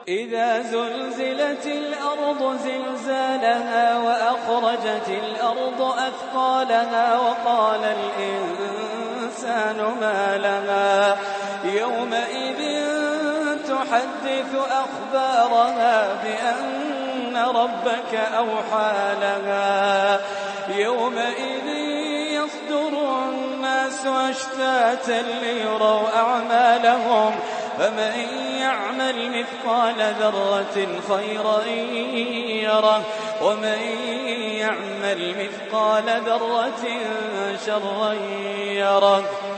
إذا زلزلت الأرض زلزالها وأخرجت الأرض أثقالها وقال الإنسان ما لها يومئذ تحدث أخبارها بأن ربك أوحى لها يومئذ يصدر الناس أشتاتا ليروا أعمالهم فمن يعمل مثقال ذرة خيرا يره ومن يعمل مثقال ذرة شرا يره.